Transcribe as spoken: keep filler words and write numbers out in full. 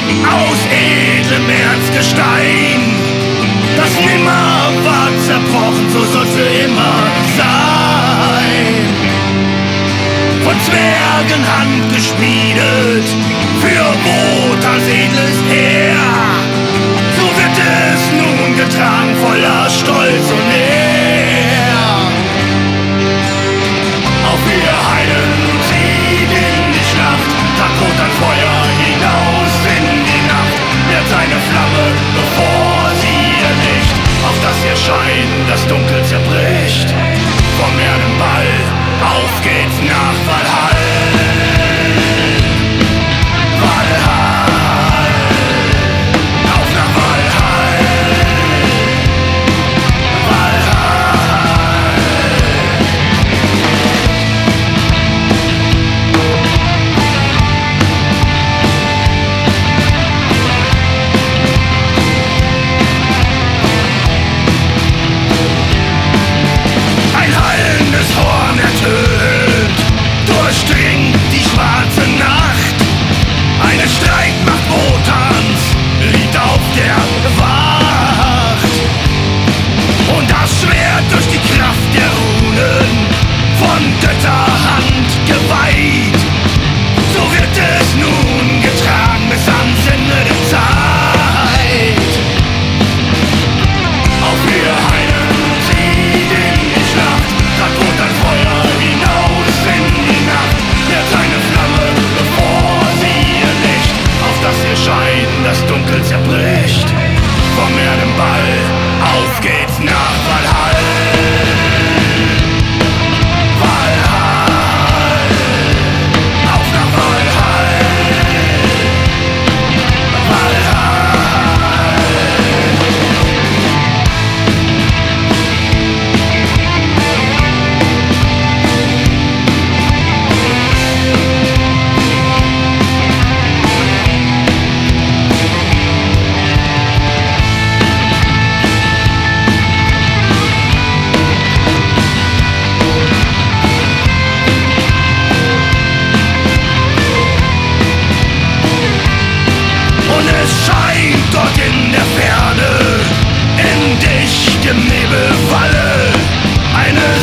aus edlem Erzgestein. Das nimmer war zerbrochen, so soll's für immer sein. Von Zwergen Hand geschmiedet, für Wotans edles Heer. So wird es nun getragen, voller Stolz und Ehr. Auf wir Heiden zieht in die Schlacht, tragt Wotans Feuer hinaus in die Nacht, nährt seine Flamme, bevor sie erlischt, auf das ihr Schein das Dunkel zerbricht. Vom Erdenball auf geht's nach Valhall. Nebelfalle, eine